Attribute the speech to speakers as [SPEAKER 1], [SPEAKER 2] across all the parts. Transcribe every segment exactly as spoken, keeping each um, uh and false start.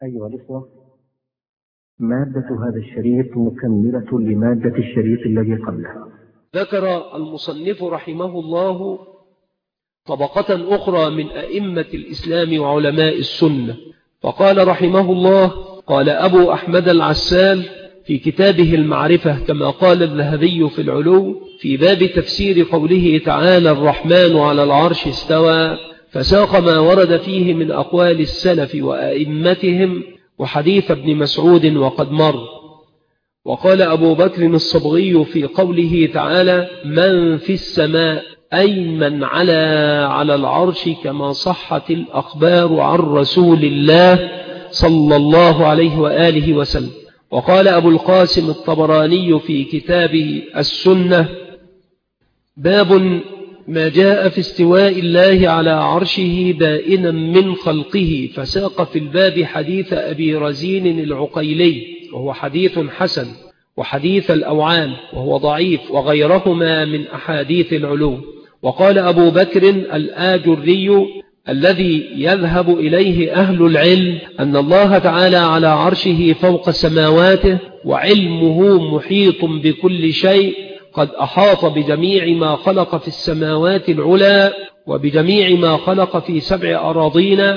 [SPEAKER 1] أيها الإخوة، مادة هذا الشريط مكملة لمادة الشريط الذي قبله.
[SPEAKER 2] ذكر المصنف رحمه الله طبقة أخرى من أئمة الإسلام وعلماء السنة، فقال رحمه الله: قال أبو أحمد العسال في كتابه المعرفة كما قال الذهبي في العلو في باب تفسير قوله تعالى الرحمن على العرش استوى، فساق ما ورد فيه من أقوال السلف وأئمتهم وحديث ابن مسعود وقد مر. وقال أبو بكر الصبغي في قوله تعالى من في السماء أي من على على العرش، كما صحت الأخبار عن رسول الله صلى الله عليه وآله وسلم. وقال أبو القاسم الطبراني في كتابه السنة: باب ما جاء في استواء الله على عرشه بائنا من خلقه، فساق في الباب حديث أبي رزين العقيلي وهو حديث حسن، وحديث الأوعال وهو ضعيف، وغيرهما من أحاديث العلو. وقال أبو بكر الآجري الذي يذهب إليه أهل العلم أن الله تعالى على عرشه فوق سماواته وعلمه محيط بكل شيء، قد أحاط بجميع ما خلق في السماوات العلى وبجميع ما خلق في سبع أراضين،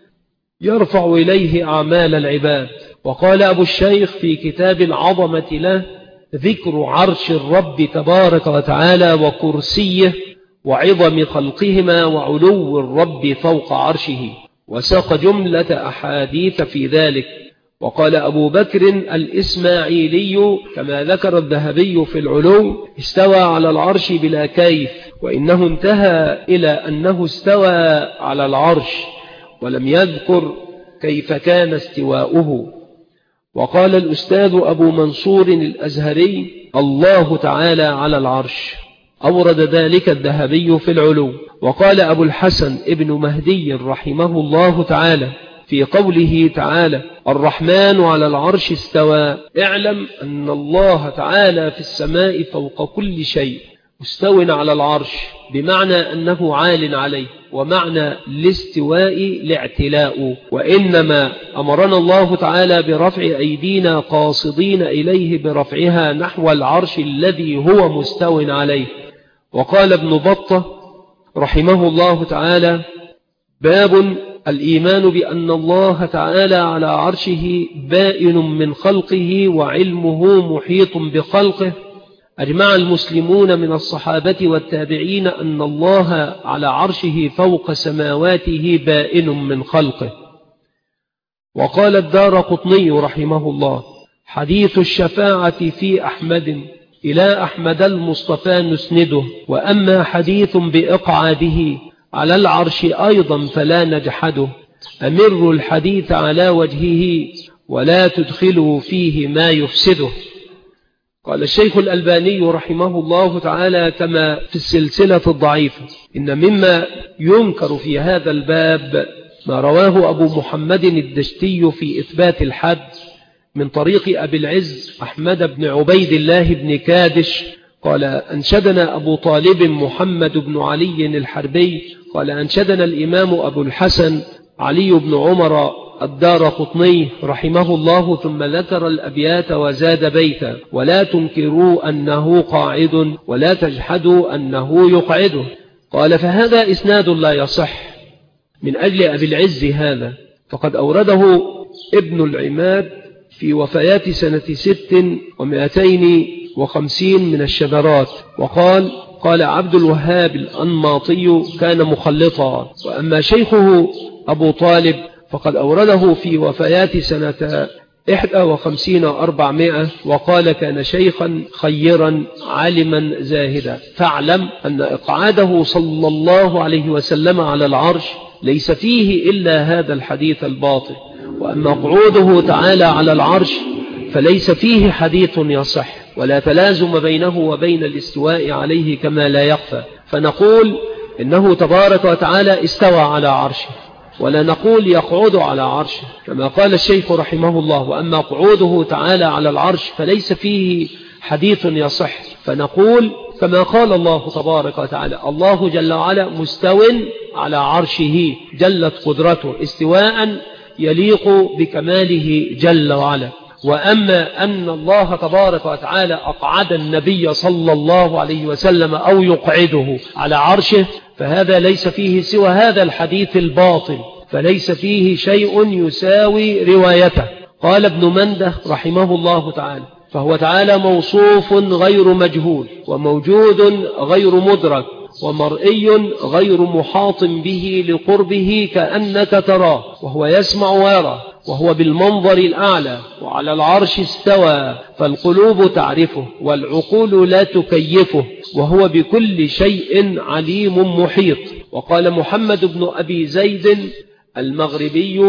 [SPEAKER 2] يرفع إليه أعمال العباد. وقال أبو الشيخ في كتاب العظمة له: ذكر عرش الرب تبارك وتعالى وكرسيه وعظم خلقهما وعلو الرب فوق عرشه، وساق جملة أحاديث في ذلك. وقال أبو بكر الإسماعيلي كما ذكر الذهبي في العلو: استوى على العرش بلا كيف، وإنه انتهى إلى أنه استوى على العرش ولم يذكر كيف كان استواؤه. وقال الأستاذ أبو منصور الأزهري: الله تعالى على العرش، أورد ذلك الذهبي في العلو. وقال أبو الحسن ابن مهدي رحمه الله تعالى في قوله تعالى الرحمن على العرش استوى: اعلم أن الله تعالى في السماء فوق كل شيء مستو على العرش، بمعنى أنه عال عليه، ومعنى الاستواء الاعتلاء. وإنما أمرنا الله تعالى برفع أيدينا قاصدين إليه برفعها نحو العرش الذي هو مستو عليه. وقال ابن بطة رحمه الله تعالى: باب الإيمان بأن الله تعالى على عرشه بائن من خلقه وعلمه محيط بخلقه. أجمع المسلمون من الصحابة والتابعين أن الله على عرشه فوق سماواته بائن من خلقه. وقال الدارقطني رحمه الله: حديث الشفاعة في أحمد إلى أحمد المصطفى نسنده، وأما حديث بإقعاده على العرش أيضا فلا نجحده، أمر الحديث على وجهه ولا تدخلوا فيه ما يفسده. قال الشيخ الألباني رحمه الله تعالى كما في السلسلة الضعيفة: إن مما ينكر في هذا الباب ما رواه أبو محمد الدشتي في إثبات الحد من طريق أبي العز أحمد بن عبيد الله بن كادش قال: أنشدنا أبو طالب محمد بن علي الحربي قال: أنشدنا الإمام أبو الحسن علي بن عمر الدارقطني رحمه الله، ثم ذكر الأبيات وزاد بيتا: ولا تنكروا أنه قاعد ولا تجحدوا أنه يقعده. قال: فهذا إسناد لا يصح من أجل أبي العز هذا، فقد أورده ابن العماد في وفيات سنة ست ومائتين وخمسين من الشذرات. وقال: قال عبد الوهاب الأنماطي كان مخلطا. وأما شيخه أبو طالب فقد أورده في وفيات سنة إحدى وخمسين وأربعمائة، وقال: كان شيخا خيرا عالما زاهدا. فاعلم أن إقعاده صلى الله عليه وسلم على العرش ليس فيه إلا هذا الحديث الباطل، وأما قعوده تعالى على العرش فليس فيه حديث يصح، ولا تلازم بينه وبين الاستواء عليه كما لا يخفى. فنقول إنه تبارك وتعالى استوى على عرشه، ولا نقول يقعد على عرشه كما قال الشيخ رحمه الله. وأما قعوده تعالى على العرش فليس فيه حديث يصح، فنقول كما قال الله تبارك وتعالى: الله جل وعلا مستو على عرشه، جلت قدرته استواء يليق بكماله جل وعلا. وأما أن الله تبارك وتعالى أقعد النبي صلى الله عليه وسلم أو يقعده على عرشه فهذا ليس فيه سوى هذا الحديث الباطل، فليس فيه شيء يساوي روايته. قال ابن منده رحمه الله تعالى: فهو تعالى موصوف غير مجهول، وموجود غير مدرك، ومرئي غير محاط به لقربه كأنك تراه، وهو يسمع ويرى، وهو بالمنظر الأعلى، وعلى العرش استوى، فالقلوب تعرفه والعقول لا تكيفه، وهو بكل شيء عليم محيط. وقال محمد بن أبي زيد المغربي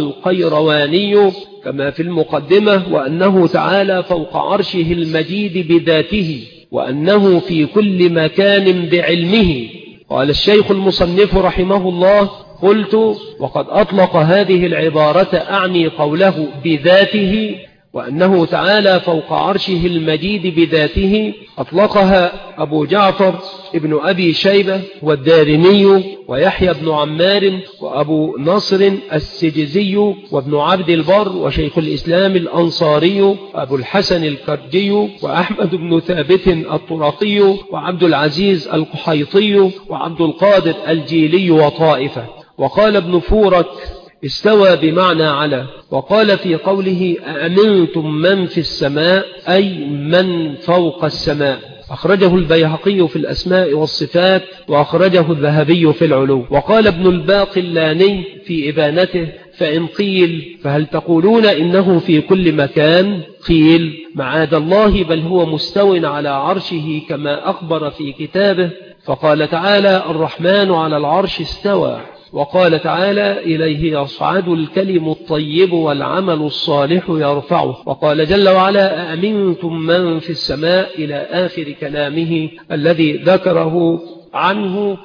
[SPEAKER 2] القيرواني كما في المقدمة: وأنه تعالى فوق عرشه المجيد بذاته، وأنه في كل مكان بعلمه. قال الشيخ المصنف رحمه الله: قلت: وقد أطلق هذه العبارة أعني قوله بذاته، وأنه تعالى فوق عرشه المجيد بذاته، أطلقها أبو جعفر ابن أبي شيبة والدارمي ويحيى بن عمار وأبو نصر السجزي وابن عبد البر وشيخ الإسلام الأنصاري وأبو الحسن الكرجي وأحمد بن ثابت الطرقي وعبد العزيز القحيطي وعبد القادر الجيلي وطائفة. وقال ابن فورك: استوى بمعنى على. وقال في قوله: أأمنتم من في السماء، أي من فوق السماء. أخرجه البيهقي في الأسماء والصفات، وأخرجه الذهبي في العلو. وقال ابن الباقلاني في إبانته: فإن قيل فهل تقولون إنه في كل مكان؟ قيل: معاذ الله، بل هو مستو على عرشه كما أخبر في كتابه، فقال تعالى: الرحمن على العرش استوى. وقال تعالى: إليه يصعد الكلم الطيب والعمل الصالح يرفعه. وقال جل وعلا: أأمنتم من في السماء، إلى آخر كلامه الذي ذكره عنه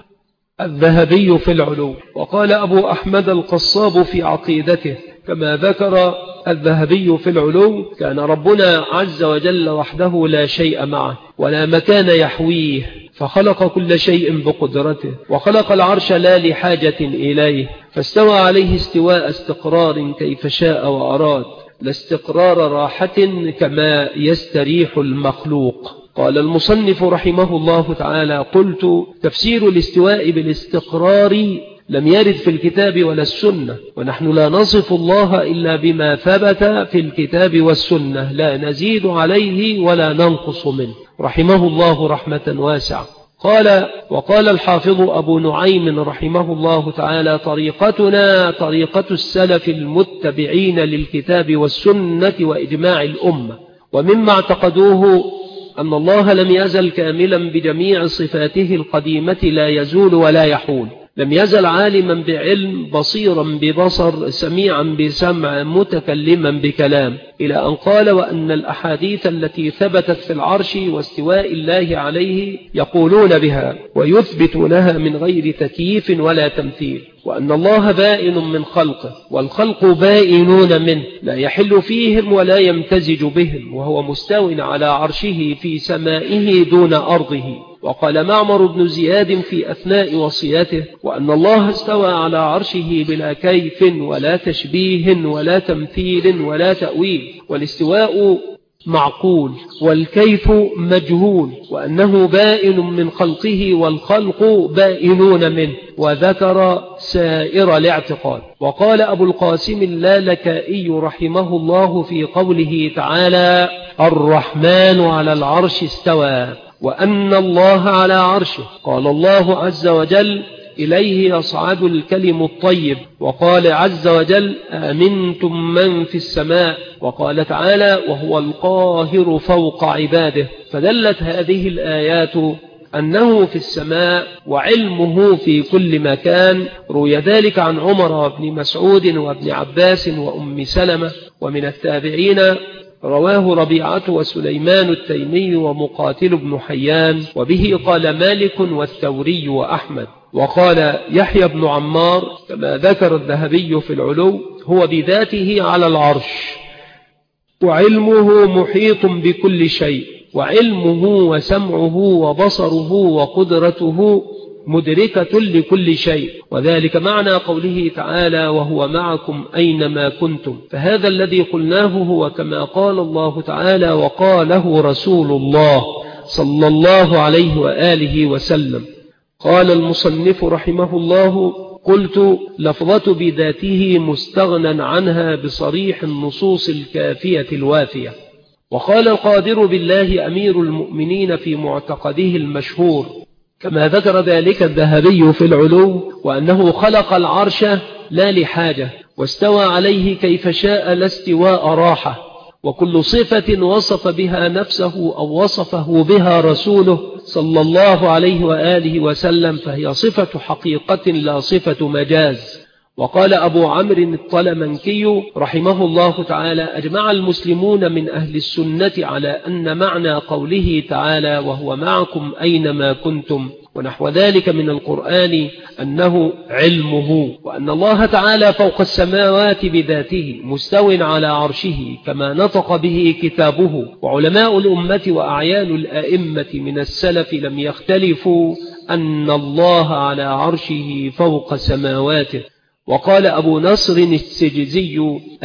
[SPEAKER 2] الذهبي في العلو. وقال أبو أحمد القصاب في عقيدته كما ذكر الذهبي في العلو: كان ربنا عز وجل وحده لا شيء معه ولا مكان يحويه، فخلق كل شيء بقدرته، وخلق العرش لا لحاجة إليه، فاستوى عليه استواء استقرار كيف شاء وأراد، لا استقرار راحة كما يستريح المخلوق. قال المصنف رحمه الله تعالى: قلت: تفسير الاستواء بالاستقرار لم يرد في الكتاب ولا السنة، ونحن لا نصف الله إلا بما ثبت في الكتاب والسنة، لا نزيد عليه ولا ننقص منه، رحمه الله رحمة واسعة. قال: وقال الحافظ أبو نعيم رحمه الله تعالى: طريقتنا طريقة السلف المتبعين للكتاب والسنة وإجماع الأمة. ومما اعتقدوه أن الله لم يزل كاملا بجميع صفاته القديمة، لا يزول ولا يحول، لم يزل عالما بعلم، بصيرا ببصر، سميعا بسمع، متكلما بكلام، إلى أن قال: وأن الأحاديث التي ثبتت في العرش واستواء الله عليه يقولون بها ويثبتونها من غير تكييف ولا تمثيل، وأن الله بائن من خلقه والخلق بائنون منه، لا يحل فيهم ولا يمتزج بهم، وهو مستو على عرشه في سمائه دون أرضه. وقال معمر بن زياد في أثناء وصيته: وأن الله استوى على عرشه بلا كيف ولا تشبيه ولا تمثيل ولا تأويل، والاستواء معقول والكيف مجهول، وأنه بائن من خلقه والخلق بائنون منه، وذكر سائر الاعتقاد. وقال أبو القاسم اللالكائي رحمه الله في قوله تعالى: الرحمن على العرش استوى، وأن الله على عرشه، قال الله عز وجل: إليه يصعد الكلم الطيب. وقال عز وجل: آمنتم من في السماء. وقال تعالى: وهو القاهر فوق عباده. فدلت هذه الآيات أنه في السماء وعلمه في كل مكان. روي ذلك عن عمر بن مسعود وابن عباس وأم سلمة. ومن التابعين رواه ربيعة وسليمان التيمي ومقاتل بن حيان، وبه قال مالك والثوري وأحمد. وقال يحيى بن عمار كما ذكر الذهبي في العلو: هو بذاته على العرش، وعلمه محيط بكل شيء، وعلمه وسمعه وبصره وقدرته مدركة لكل شيء، وذلك معنى قوله تعالى وهو معكم أينما كنتم. فهذا الذي قلناه هو كما قال الله تعالى وقاله رسول الله صلى الله عليه وآله وسلم. قال المصنف رحمه الله: قلت لفظة بذاته مستغنى عنها بصريح النصوص الكافية الوافية. وقال القادر بالله أمير المؤمنين في معتقده المشهور كما ذكر ذلك الذهبي في العلو، وأنه خلق العرش لا لحاجة واستوى عليه كيف شاء لا استواء راحة، وكل صفة وصف بها نفسه أو وصفه بها رسوله صلى الله عليه وآله وسلم فهي صفة حقيقة لا صفة مجاز. وقال أبو عمرو الطلمنكي رحمه الله تعالى: أجمع المسلمون من أهل السنة على أن معنى قوله تعالى وهو معكم أينما كنتم ونحو ذلك من القرآن أنه علمه، وأن الله تعالى فوق السماوات بذاته مستو على عرشه كما نطق به كتابه. وعلماء الأمة وأعيان الأئمة من السلف لم يختلفوا أن الله على عرشه فوق سماواته. وقال أبو نصر السجزي: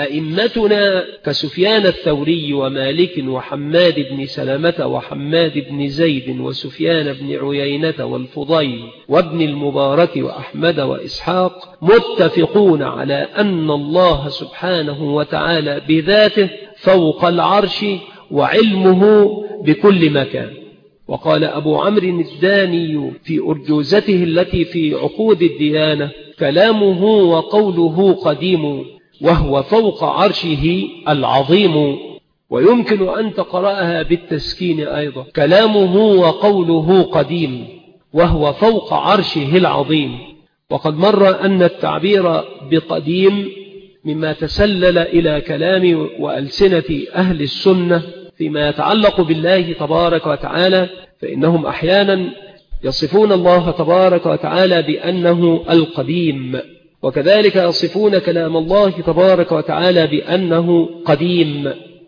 [SPEAKER 2] أئمتنا كسفيان الثوري ومالك وحماد بن سلمة وحماد بن زيد وسفيان بن عيينة والفضيل وابن المبارك وأحمد وإسحاق متفقون على أن الله سبحانه وتعالى بذاته فوق العرش وعلمه بكل مكان. وقال أبو عمرو الداني في أرجوزته التي في عقود الديانة: كلامه وقوله قديم وهو فوق عرشه العظيم. ويمكن أن تقرأها بالتسكين أيضا: كلامه وقوله قديم وهو فوق عرشه العظيم. وقد مر أن التعبير بقديم مما تسلل إلى كلام وألسنة أهل السنة فيما يتعلق بالله تبارك وتعالى، فإنهم أحيانا يصفون الله تبارك وتعالى بأنه القديم، وكذلك يصفون كلام الله تبارك وتعالى بأنه قديم.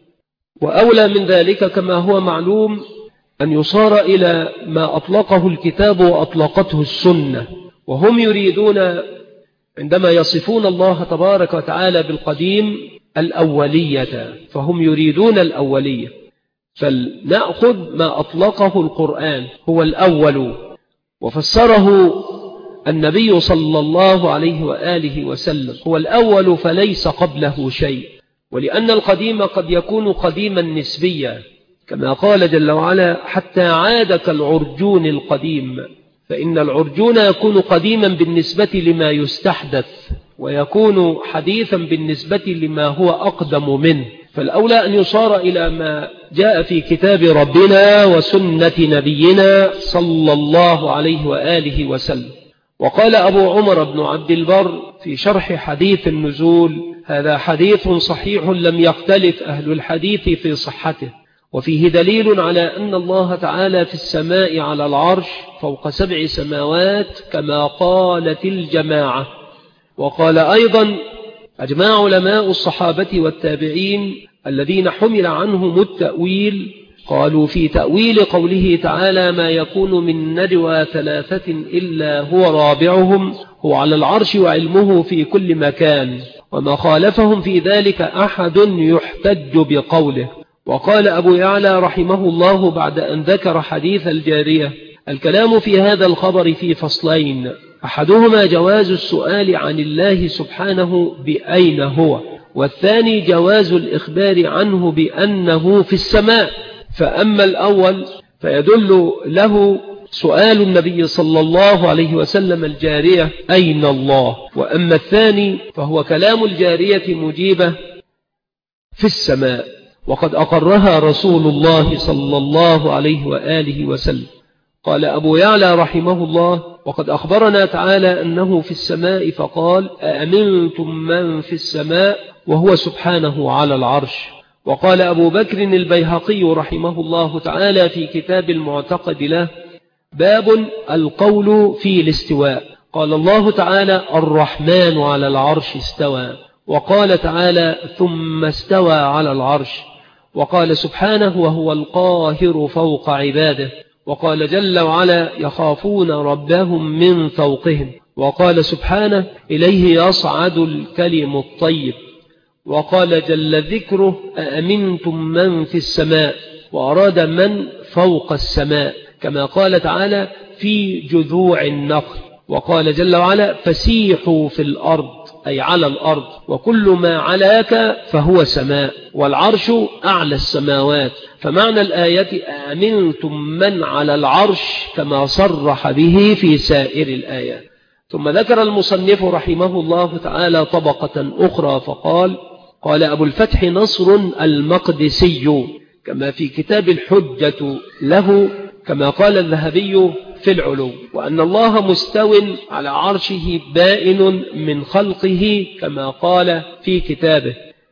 [SPEAKER 2] وأولى من ذلك كما هو معلوم أن يصار إلى ما أطلقه الكتاب وأطلقته السنة، وهم يريدون عندما يصفون الله تبارك وتعالى بالقديم الأولية، فهم يريدون الأولية. فلنأخذ ما أطلقه القرآن هو الأول وفسره النبي صلى الله عليه وآله وسلم هو الأول فليس قبله شيء. ولأن القديم قد يكون قديما نسبيا كما قال جل وعلا: حتى عاد كالعرجون القديم. فإن العرجون يكون قديما بالنسبة لما يستحدث، ويكون حديثا بالنسبة لما هو أقدم منه. فالأولى أن يصار إلى ما جاء في كتاب ربنا وسنة نبينا صلى الله عليه وآله وسلم. وقال أبو عمر بن عبد البر في شرح حديث النزول: هذا حديث صحيح لم يختلف أهل الحديث في صحته، وفيه دليل على أن الله تعالى في السماء على العرش فوق سبع سماوات كما قالت الجماعة. وقال أيضا: أجمع علماء الصحابة والتابعين الذين حمل عنهم التأويل قالوا في تأويل قوله تعالى: ما يكون من نجوى ثلاثة إلا هو رابعهم هو على العرش وعلمه في كل مكان، وما خالفهم في ذلك أحد يحتج بقوله. وقال أبو يعلى رحمه الله بعد أن ذكر حديث الجارية: الكلام في هذا الخبر في فصلين، أحدهما جواز السؤال عن الله سبحانه بأين هو، والثاني جواز الإخبار عنه بأنه في السماء. فأما الأول فيدل له سؤال النبي صلى الله عليه وسلم الجارية: أين الله؟ وأما الثاني فهو كلام الجارية مجيبة في السماء، وقد أقرها رسول الله صلى الله عليه وآله وسلم. قال أبو يعلى رحمه الله: وقد أخبرنا تعالى أنه في السماء فقال: أأمنتم من في السماء وهو سبحانه على العرش. وقال أبو بكر البيهقي رحمه الله تعالى في كتاب المعتقد له: باب القول في الاستواء. قال الله تعالى: الرحمن على العرش استوى. وقال تعالى: ثم استوى على العرش. وقال سبحانه: وهو القاهر فوق عباده. وقال جل وعلا يخافون ربهم من فوقهم، وقال سبحانه إليه يصعد الكلم الطيب، وقال جل ذكره أأمنتم من في السماء، وأراد من فوق السماء، كما قال تعالى في جذوع النخل، وقال جل وعلا فسيحوا في الأرض أي على الأرض، وكل ما علاك فهو سماء، والعرش أعلى السماوات. فمعنى الآية آمنتم من على العرش كما صرح به في سائر الآيات. ثم ذكر المصنف رحمه الله تعالى طبقة أخرى فقال: قال أبو الفتح نصر المقدسي كما في كتاب الحجة له، كما قال الذهبي في العلو، وأن الله مستو على عرشه بائن من خلقه كما قال في كتابه.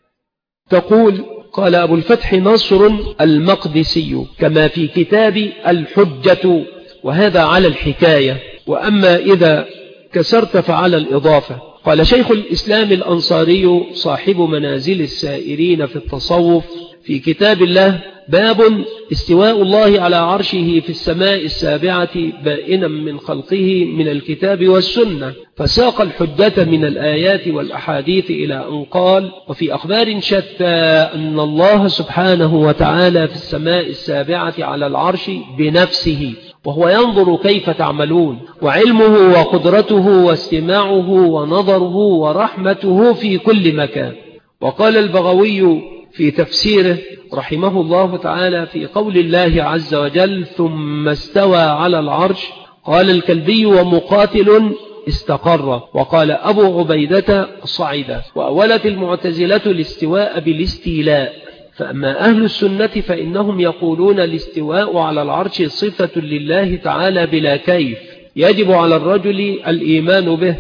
[SPEAKER 2] تقول: قال أبو الفتح نصر المقدسي كما في كتاب الحجة، وهذا على الحكاية، وأما إذا كسرت فعلى الإضافة. قال شيخ الإسلام الأنصاري صاحب منازل السائرين في التصوف في كتاب الله: باب استواء الله على عرشه في السماء السابعة بائنا من خلقه من الكتاب والسنة، فساق الحجة من الآيات والأحاديث إلى أن قال: وفي أخبار شتى أن الله سبحانه وتعالى في السماء السابعة على العرش بنفسه، وهو ينظر كيف تعملون، وعلمه وقدرته واستماعه ونظره ورحمته في كل مكان. وقال البغوي في تفسيره رحمه الله تعالى في قول الله عز وجل: ثم استوى على العرش، قال الكلبي ومقاتل: استقر، وقال أبو عبيدة: صعد. وأولت المعتزلة الاستواء بالاستيلاء، فأما أهل السنة فإنهم يقولون الاستواء على العرش صفة لله تعالى بلا كيف، يجب على الرجل الإيمان به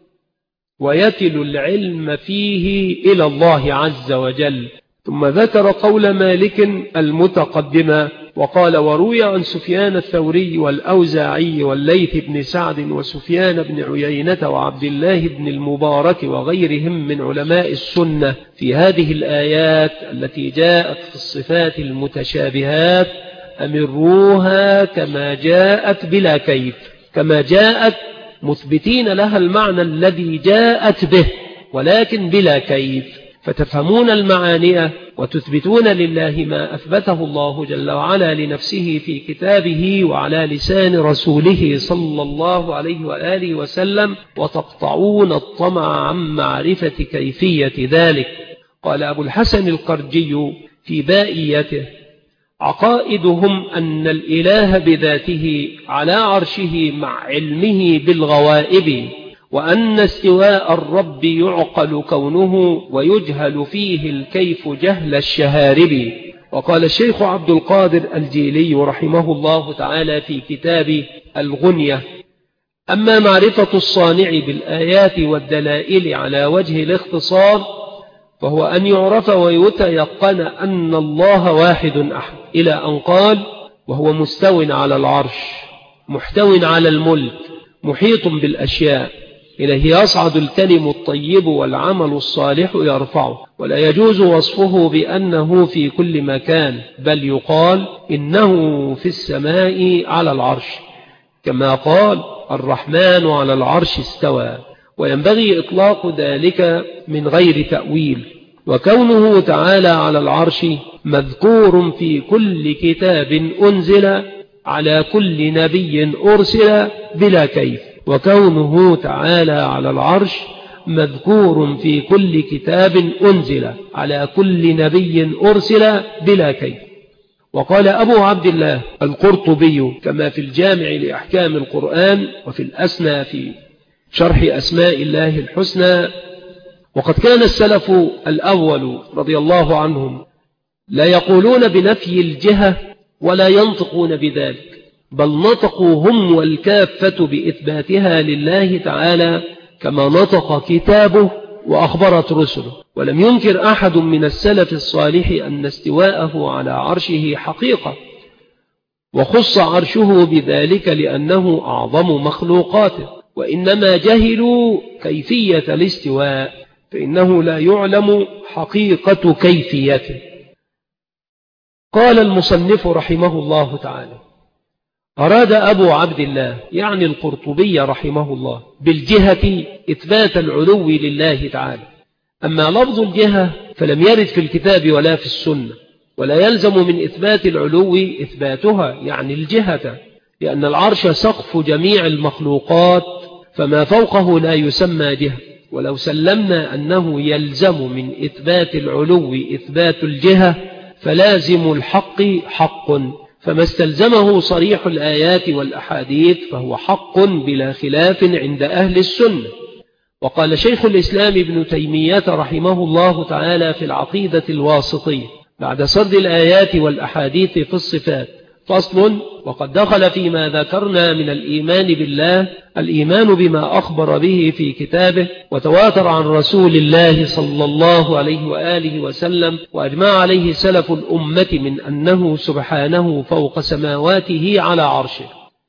[SPEAKER 2] ويتل العلم فيه إلى الله عز وجل. ثم ذكر قول مالك المتقدمة وقال: وروي عن سفيان الثوري والأوزاعي والليث بن سعد وسفيان بن عيينة وعبد الله بن المبارك وغيرهم من علماء السنة في هذه الآيات التي جاءت في الصفات المتشابهات: أمروها كما جاءت بلا كيف، كما جاءت مثبتين لها المعنى الذي جاءت به ولكن بلا كيف، فتفهمون المعاني وتثبتون لله ما أثبته الله جل وعلا لنفسه في كتابه وعلى لسان رسوله صلى الله عليه وآله وسلم، وتقطعون الطمع عن معرفة كيفية ذلك. قال أبو الحسن القرجي في بائيته: عقائدهم أن الإله بذاته على عرشه مع علمه بالغوائب، وأن استواء الرب يعقل كونه ويجهل فيه الكيف جهل الشهارب. وقال الشيخ عبد القادر الجيلي رحمه الله تعالى في كتاب الغنية: أما معرفة الصانع بالآيات والدلائل على وجه الاختصار فهو أن يعرف ويتيقن أن الله واحد أحد، إلى أن قال: وهو مستو على العرش محتو على الملك محيط بالأشياء، إليه يصعد الكلم الطيب والعمل الصالح يرفعه، ولا يجوز وصفه بأنه في كل مكان، بل يقال إنه في السماء على العرش، كما قال: الرحمن على العرش استوى. وينبغي إطلاق ذلك من غير تأويل. وكونه تعالى على العرش مذكور في كل كتاب أنزل على كل نبي أرسل بلا كيف، وكونه تعالى على العرش مذكور في كل كتاب أنزل على كل نبي أرسل بلا كيف. وقال أبو عبد الله القرطبي كما في الجامع لأحكام القرآن وفي الأسنى في شرح أسماء الله الحسنى: وقد كان السلف الأول رضي الله عنهم لا يقولون بنفي الجهة ولا ينطقون بذلك، بل نطقوا هم والكافة بإثباتها لله تعالى كما نطق كتابه وأخبرت رسله. ولم ينكر أحد من السلف الصالح أن استواءه على عرشه حقيقة، وخص عرشه بذلك لأنه أعظم مخلوقاته، وإنما جهلوا كيفية الاستواء، فإنه لا يعلم حقيقة كيفيته. قال المصنف رحمه الله تعالى: أراد أبو عبد الله يعني القرطبي رحمه الله بالجهة إثبات العلو لله تعالى. أما لفظ الجهة فلم يرد في الكتاب ولا في السنة، ولا يلزم من إثبات العلو إثباتها يعني الجهة، لأن العرش سقف جميع المخلوقات فما فوقه لا يسمى جهة. ولو سلمنا أنه يلزم من إثبات العلو إثبات الجهة فلازم الحق حق، فما استلزمه صريح الآيات والأحاديث فهو حق بلا خلاف عند أهل السنة. وقال شيخ الإسلام ابن تيمية رحمه الله تعالى في العقيدة الواسطية بعد سرد الآيات والأحاديث في الصفات: فصل: وقد دخل فيما ذكرنا من الإيمان بالله الإيمان بما أخبر به في كتابه وتواتر عن رسول الله صلى الله عليه وآله وسلم وأجمع عليه سلف الأمة من أنه سبحانه فوق سماواته على عرشه،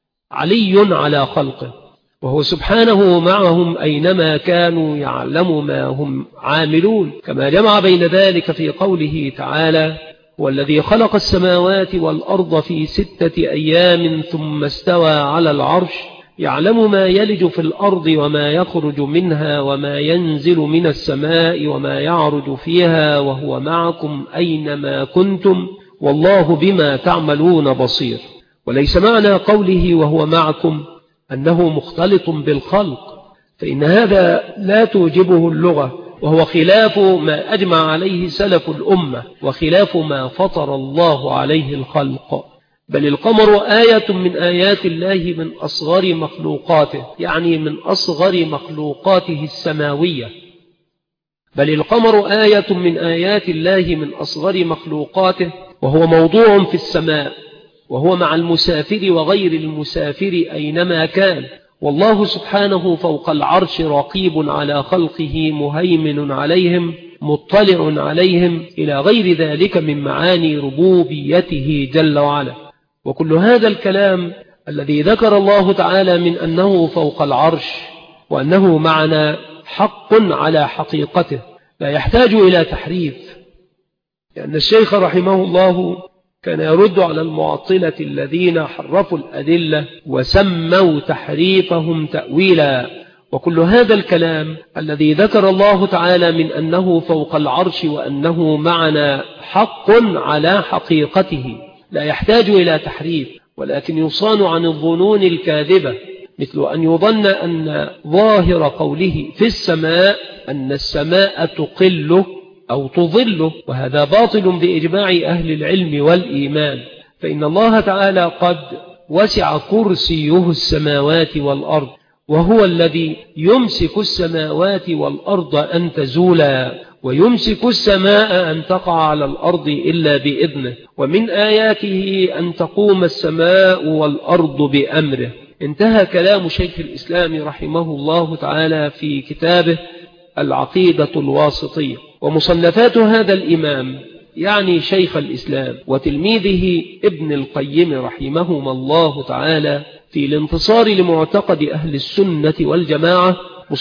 [SPEAKER 2] علي على خلقه، وهو سبحانه معهم أينما كانوا يعلم ما هم عاملون، كما جمع بين ذلك في قوله تعالى: والذي خلق السماوات والأرض في ستة أيام ثم استوى على العرش يعلم ما يلج في الأرض وما يخرج منها وما ينزل من السماء وما يعرج فيها وهو معكم أينما كنتم والله بما تعملون بصير. وليس معنى قوله وهو معكم أنه مختلط بالخلق، فإن هذا لا توجبه اللغة، وهو خلاف ما أجمع عليه سلف الأمة وخلاف ما فطر الله عليه الخلق. بل القمر آية من آيات الله من أصغر مخلوقاته، يعني من أصغر مخلوقاته السماوية. بل القمر آية من آيات الله من أصغر مخلوقاته، وهو موضوع في السماء، وهو مع المسافر وغير المسافر أينما كان، والله سبحانه فوق العرش رقيب على خلقه مهيمن عليهم مطلع عليهم إلى غير ذلك من معاني ربوبيته جل وعلا. وكل هذا الكلام الذي ذكر الله تعالى من أنه فوق العرش وأنه معنا حق على حقيقته لا يحتاج إلى تحريف، لأن الشيخ رحمه الله كان يرد على المعطلة الذين حرفوا الأدلة وسموا تحريفهم تأويلا. وكل هذا الكلام الذي ذكر الله تعالى من أنه فوق العرش وأنه معنا حق على حقيقته لا يحتاج إلى تحريف، ولكن يصان عن الظنون الكاذبة، مثل أن يظن أن ظاهر قوله في السماء أن السماء تقله أو تظله، وهذا باطل بإجماع أهل العلم والإيمان، فإن الله تعالى قد وسع كرسيه السماوات والأرض، وهو الذي يمسك السماوات والأرض أن تزولا، ويمسك السماء أن تقع على الأرض إلا بإذنه، ومن آياته أن تقوم السماء والأرض بأمره. انتهى كلام شيخ الإسلام رحمه الله تعالى في كتابه العقيدة الواسطية. ومصنفات هذا الإمام يعني شيخ الإسلام وتلميذه ابن القيم رحمهما الله تعالى في الانتصار لمعتقد أهل السنة والجماعة،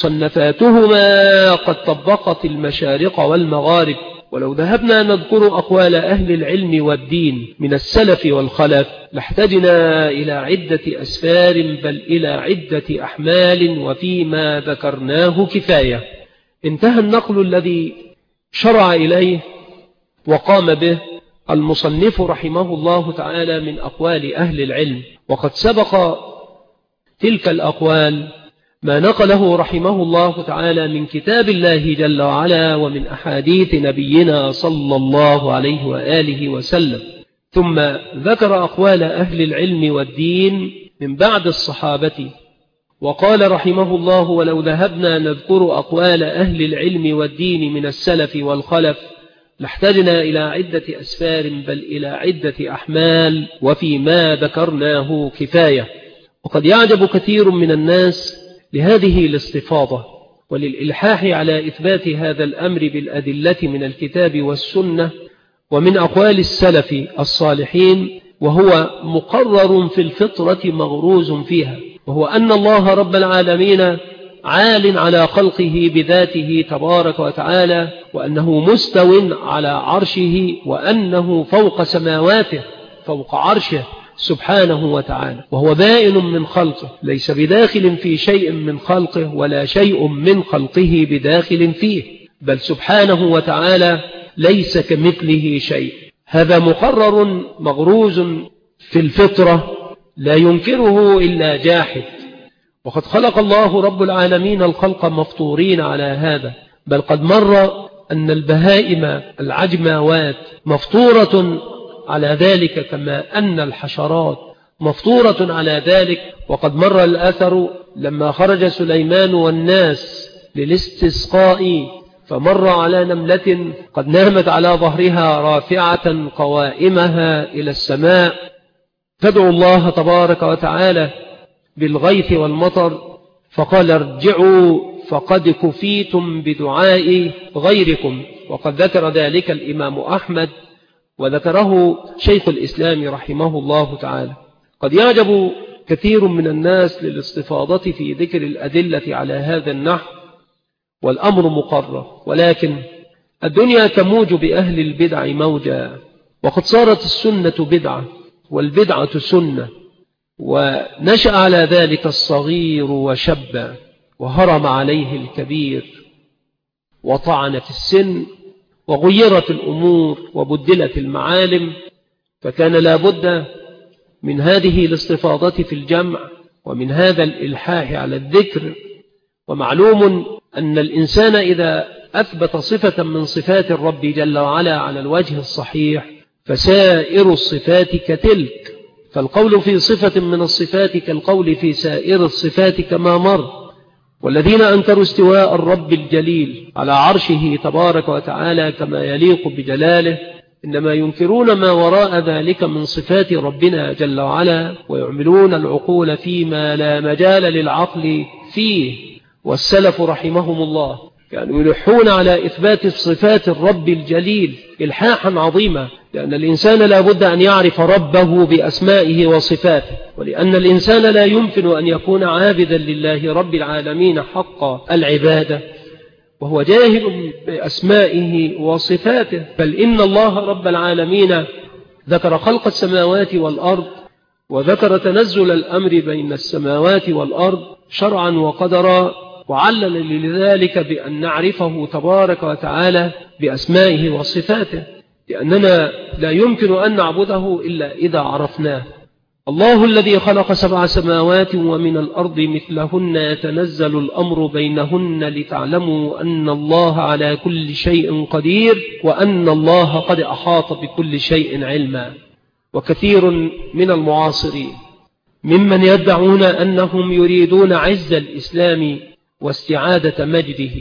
[SPEAKER 2] مصنفاتهما قد طبقت المشارق والمغارب. ولو ذهبنا نذكر أقوال أهل العلم والدين من السلف والخلف لاحتجنا إلى عدة أسفار، بل إلى عدة أحمال، وفيما ذكرناه كفاية. انتهى النقل الذي شرع إليه وقام به المصنف رحمه الله تعالى من أقوال أهل العلم، وقد سبق تلك الأقوال ما نقله رحمه الله تعالى من كتاب الله جل وعلا ومن أحاديث نبينا صلى الله عليه وآله وسلم، ثم ذكر أقوال أهل العلم والدين من بعد الصحابة، وقال رحمه الله: ولو ذهبنا نذكر أقوال أهل العلم والدين من السلف والخلف لاحتجنا إلى عدة أسفار، بل إلى عدة أحمال، وفيما ذكرناه كفاية. وقد يعجب كثير من الناس لهذه الاستفاضة وللإلحاح على إثبات هذا الأمر بالأدلة من الكتاب والسنة ومن أقوال السلف الصالحين، وهو مقرر في الفطرة مغروز فيها، وهو أن الله رب العالمين عال على خلقه بذاته تبارك وتعالى، وأنه مستو على عرشه، وأنه فوق سماواته فوق عرشه، سبحانه وتعالى، وهو بائن من خلقه، ليس بداخل في شيء من خلقه ولا شيء من خلقه بداخل فيه، بل سبحانه وتعالى ليس كمثله شيء. هذا مقرر مغروز في الفطرة لا ينكره إلا جاحد، وقد خلق الله رب العالمين الخلق مفطورين على هذا، بل قد مر أن البهائم العجماوات مفطورة على ذلك كما أن الحشرات مفطورة على ذلك. وقد مر الأثر لما خرج سليمان والناس للاستسقاء فمر على نملة قد نامت على ظهرها رافعة قوائمها إلى السماء تدعو الله تبارك وتعالى بالغيث والمطر، فقال ارجعوا فقد كفيتم بدعاء غيركم. وقد ذكر ذلك الإمام أحمد وذكره شيخ الإسلام رحمه الله تعالى. قد يعجب كثير من الناس للاستفاضة في ذكر الأدلة على هذا النحو، والأمر مقرر، ولكن الدنيا تموج بأهل البدع موجا، وقد صارت السنة بدعة والبدعة سنة، ونشأ على ذلك الصغير وشب، وهرم عليه الكبير، وطعن في السن، وغيرت الأمور وبدلت المعالم، فكان لا بد من هذه الاستفاضة في الجمع ومن هذا الإلحاح على الذكر. ومعلوم أن الإنسان إذا أثبت صفة من صفات الرب جل وعلا على الوجه الصحيح فسائر الصفات كتلك، فالقول في صفة من الصفات كالقول في سائر الصفات كما مر. والذين أنكروا استواء الرب الجليل على عرشه تبارك وتعالى كما يليق بجلاله إنما ينكرون ما وراء ذلك من صفات ربنا جل وعلا، ويعملون العقول فيما لا مجال للعقل فيه. والسلف رحمهم الله كانوا يلحون على إثبات صفات الرب الجليل إلحاحا عظيما، لأن الإنسان لا بد أن يعرف ربه بأسمائه وصفاته، ولأن الإنسان لا يمكن أن يكون عابدا لله رب العالمين حق العبادة وهو جاهل بأسمائه وصفاته. بل إن الله رب العالمين ذكر خلق السماوات والأرض، وذكر تنزل الأمر بين السماوات والأرض شرعا وقدرا، وعلل لذلك بأن نعرفه تبارك وتعالى بأسمائه وصفاته، لأننا لا يمكن أن نعبده إلا إذا عرفناه. الله الذي خلق سبع سماوات ومن الأرض مثلهن يتنزل الأمر بينهن لتعلموا أن الله على كل شيء قدير وأن الله قد أحاط بكل شيء علما. وكثير من المعاصرين ممن يدعون أنهم يريدون عز الإسلام واستعادة مجده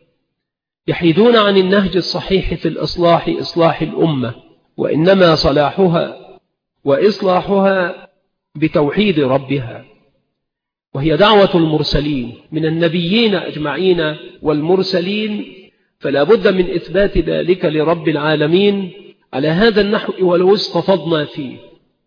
[SPEAKER 2] يحيدون عن النهج الصحيح في الإصلاح إصلاح الأمة، وإنما صلاحها وإصلاحها بتوحيد ربها، وهي دعوة المرسلين من النبيين أجمعين والمرسلين، فلا بد من إثبات ذلك لرب العالمين على هذا النحو ولو استفضنا فيه.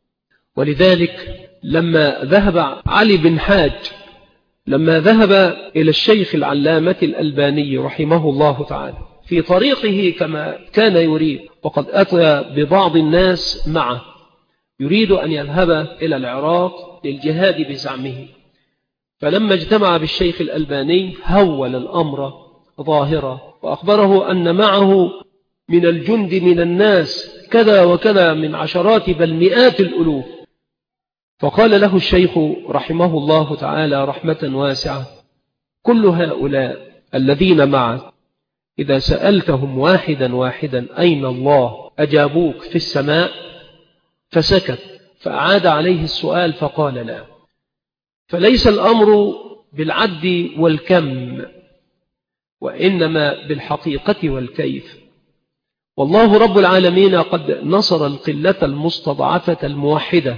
[SPEAKER 2] ولذلك لما ذهب علي بن حاج لما ذهب إلى الشيخ العلامة الألباني رحمه الله تعالى في طريقه كما كان يريد، وقد أتى ببعض الناس معه يريد أن يذهب إلى العراق للجهاد بزعمه، فلما اجتمع بالشيخ الألباني هول الأمر ظاهرا وأخبره أن معه من الجند من الناس كذا وكذا من عشرات بل مئات الألوف. فقال له الشيخ رحمه الله تعالى رحمة واسعة: كل هؤلاء الذين معك إذا سألتهم واحدا واحدا أين الله أجابوك في السماء، فسكت، فأعاد عليه السؤال فقال لا. فليس الأمر بالعد والكم، وإنما بالحقيقة والكيف. والله رب العالمين قد نصر القلة المستضعفة الموحدة،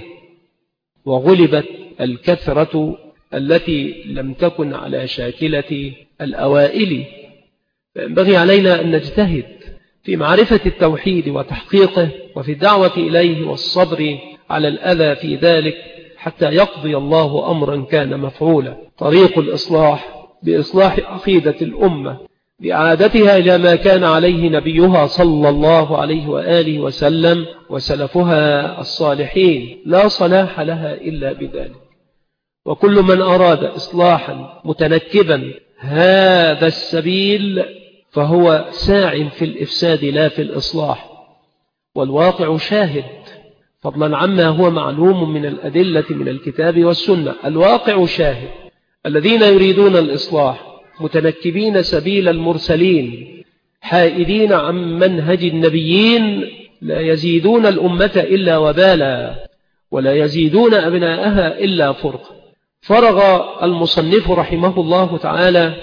[SPEAKER 2] وغلبت الكثرة التي لم تكن على شاكلة الأوائل. فينبغي علينا أن نجتهد في معرفة التوحيد وتحقيقه وفي الدعوة إليه والصبر على الأذى في ذلك حتى يقضي الله أمرا كان مفعولا. طريق الإصلاح بإصلاح عقيدة الأمة بإعادتها إلى ما كان عليه نبيها صلى الله عليه وآله وسلم وسلفها الصالحين، لا صلاح لها إلا بذلك. وكل من أراد إصلاحا متنكبا هذا السبيل فهو ساع في الإفساد لا في الإصلاح، والواقع شاهد، فضلا عما هو معلوم من الأدلة من الكتاب والسنة. الواقع شاهد، الذين يريدون الإصلاح متنكبين سبيل المرسلين حائدين عن منهج النبيين لا يزيدون الأمة إلا وبالا، ولا يزيدون أبناءها إلا فرقا. فرغ المصنف رحمه الله تعالى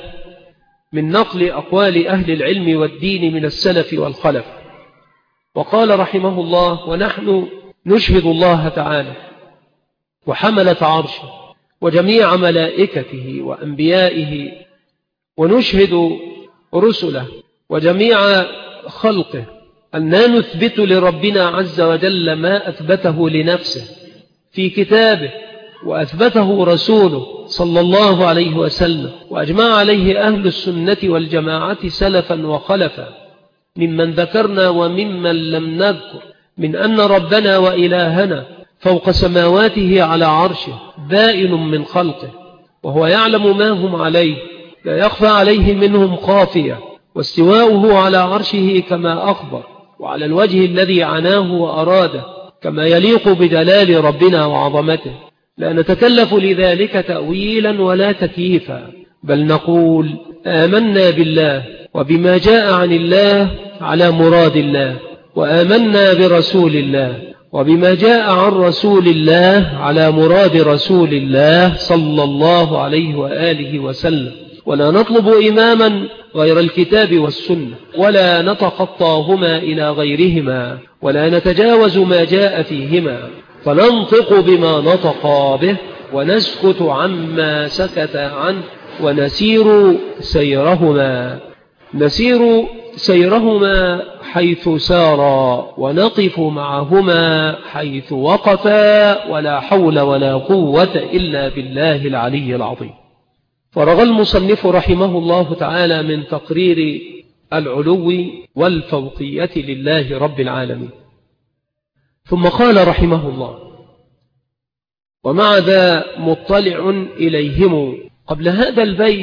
[SPEAKER 2] من نقل أقوال أهل العلم والدين من السلف والخلف، وقال رحمه الله: ونحن نشهد الله تعالى وحملة عرشه وجميع ملائكته وأنبيائه، ونشهد رسله وجميع خلقه أننا نثبت لربنا عز وجل ما أثبته لنفسه في كتابه وأثبته رسوله صلى الله عليه وسلم، وأجمع عليه أهل السنة والجماعة سلفا وخلفا ممن ذكرنا وممن لم نذكر، من أن ربنا وإلهنا فوق سماواته على عرشه بائن من خلقه، وهو يعلم ما هم عليه، لا يخفى عليه منهم خافية، واستواؤه على عرشه كما أخبر، وعلى الوجه الذي عناه وأراده، كما يليق بجلال ربنا وعظمته. لا نتكلف لذلك تأويلا ولا تكييفا، بل نقول آمنا بالله وبما جاء عن الله على مراد الله، وآمنا برسول الله وبما جاء عن رسول الله على مراد رسول الله صلى الله عليه وآله وسلم، ولا نطلب إماما غير الكتاب والسنة، ولا نتخطاهما إلى غيرهما، ولا نتجاوز ما جاء فيهما، فننطق بما نطق به ونسكت عما سكت عنه، ونسير سيرهما نسير سيرهما حيث سارا، ونقف معهما حيث وقفا، ولا حول ولا قوة إلا بالله العلي العظيم. فرغ المصنف رحمه الله تعالى من تقرير العلو والفوقية لله رب العالمين، ثم قال رحمه الله: ومع ذا مطلع إليهم. قبل هذا البيت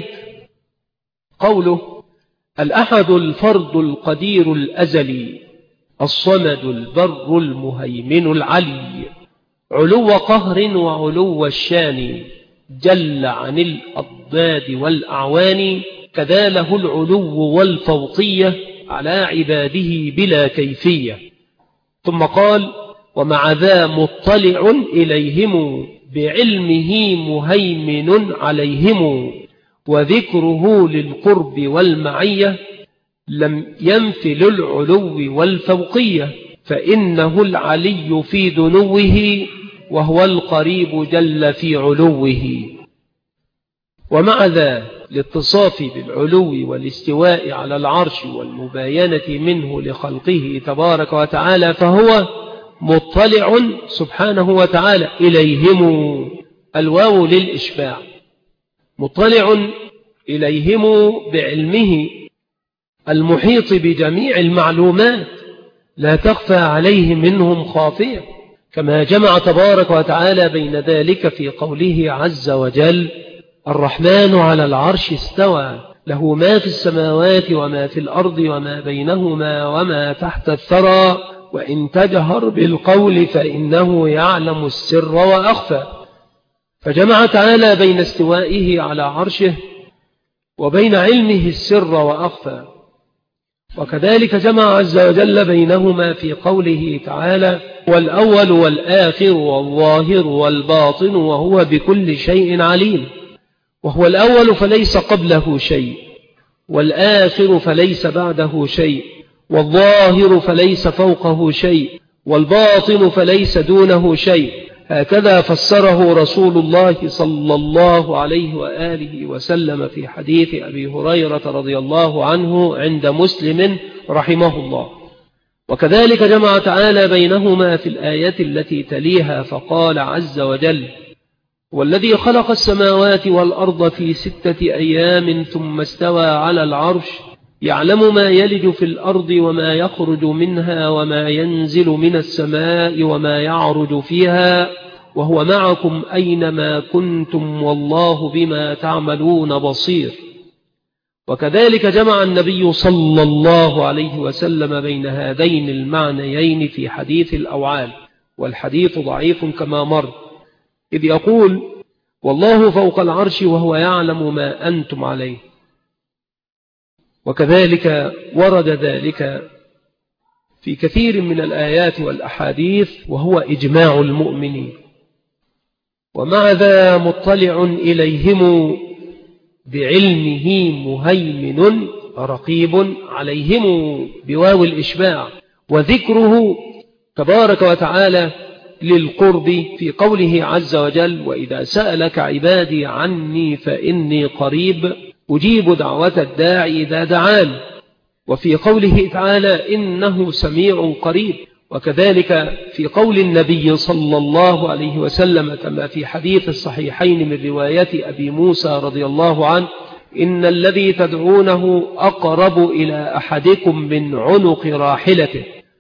[SPEAKER 2] قوله: الأحد الفرد القدير الأزلي الصمد البر المهيمن العلي، علو قهر وعلو الشان، جل عن الأضداد والأعوان، كذا له العلو والفوقية على عباده بلا كيفية. ثم قال: ومع ذا مطلع إليهم بعلمه مهيمن عليهم، وذكره للقرب والمعية لم يمثل العلو والفوقية، فإنه العلي في دنوه وهو القريب جل في علوه. ومع ذا الاتصاف بالعلو والاستواء على العرش والمباينة منه لخلقه تبارك وتعالى، فهو مطلع سبحانه وتعالى إليهم، الواو للإشباع، مطلع إليهم بعلمه المحيط بجميع المعلومات، لا تخفى عليه منهم خافية، كما جمع تبارك وتعالى بين ذلك في قوله عز وجل: الرحمن على العرش استوى، له ما في السماوات وما في الأرض وما بينهما وما تحت الثرى، وإن تجهر بالقول فإنه يعلم السر وأخفى. فجمع تعالى بين استوائه على عرشه وبين علمه السر وأخفى، وكذلك جمع عز وجل بينهما في قوله تعالى: والأول والآخر والظاهر والباطن وهو بكل شيء عليم. وهو الأول فليس قبله شيء، والآخر فليس بعده شيء، والظاهر فليس فوقه شيء، والباطن فليس دونه شيء. هكذا فسره رسول الله صلى الله عليه وآله وسلم في حديث أبي هريرة رضي الله عنه عند مسلم رحمه الله. وكذلك جمع تعالى بينهما في الآية التي تليها، فقال عز وجل: والذي خلق السماوات والأرض في ستة أيام ثم استوى على العرش يعلم ما يلج في الأرض وما يخرج منها وما ينزل من السماء وما يعرج فيها وهو معكم أينما كنتم والله بما تعملون بصير. وكذلك جمع النبي صلى الله عليه وسلم بين هذين المعنيين في حديث الأوعال، والحديث ضعيف كما مر، إذ يقول والله فوق العرش وهو يعلم ما أنتم عليه. وكذلك ورد ذلك في كثير من الآيات والأحاديث، وهو إجماع المؤمنين. ومع ذا مطلع إليهم بعلمه مهيمن رقيب عليهم بواو الإشباع، وذكره تبارك وتعالى للقرب في قوله عز وجل وإذا سألك عبادي عني فإني قريب أجيب دعوة الداعي إذا دعان، وفي قوله تعالى إنه سميع قريب. وكذلك في قول النبي صلى الله عليه وسلم كما في حديث الصحيحين من رواية أبي موسى رضي الله عنه إن الذي تدعونه أقرب إلى أحدكم من عنق راحلته.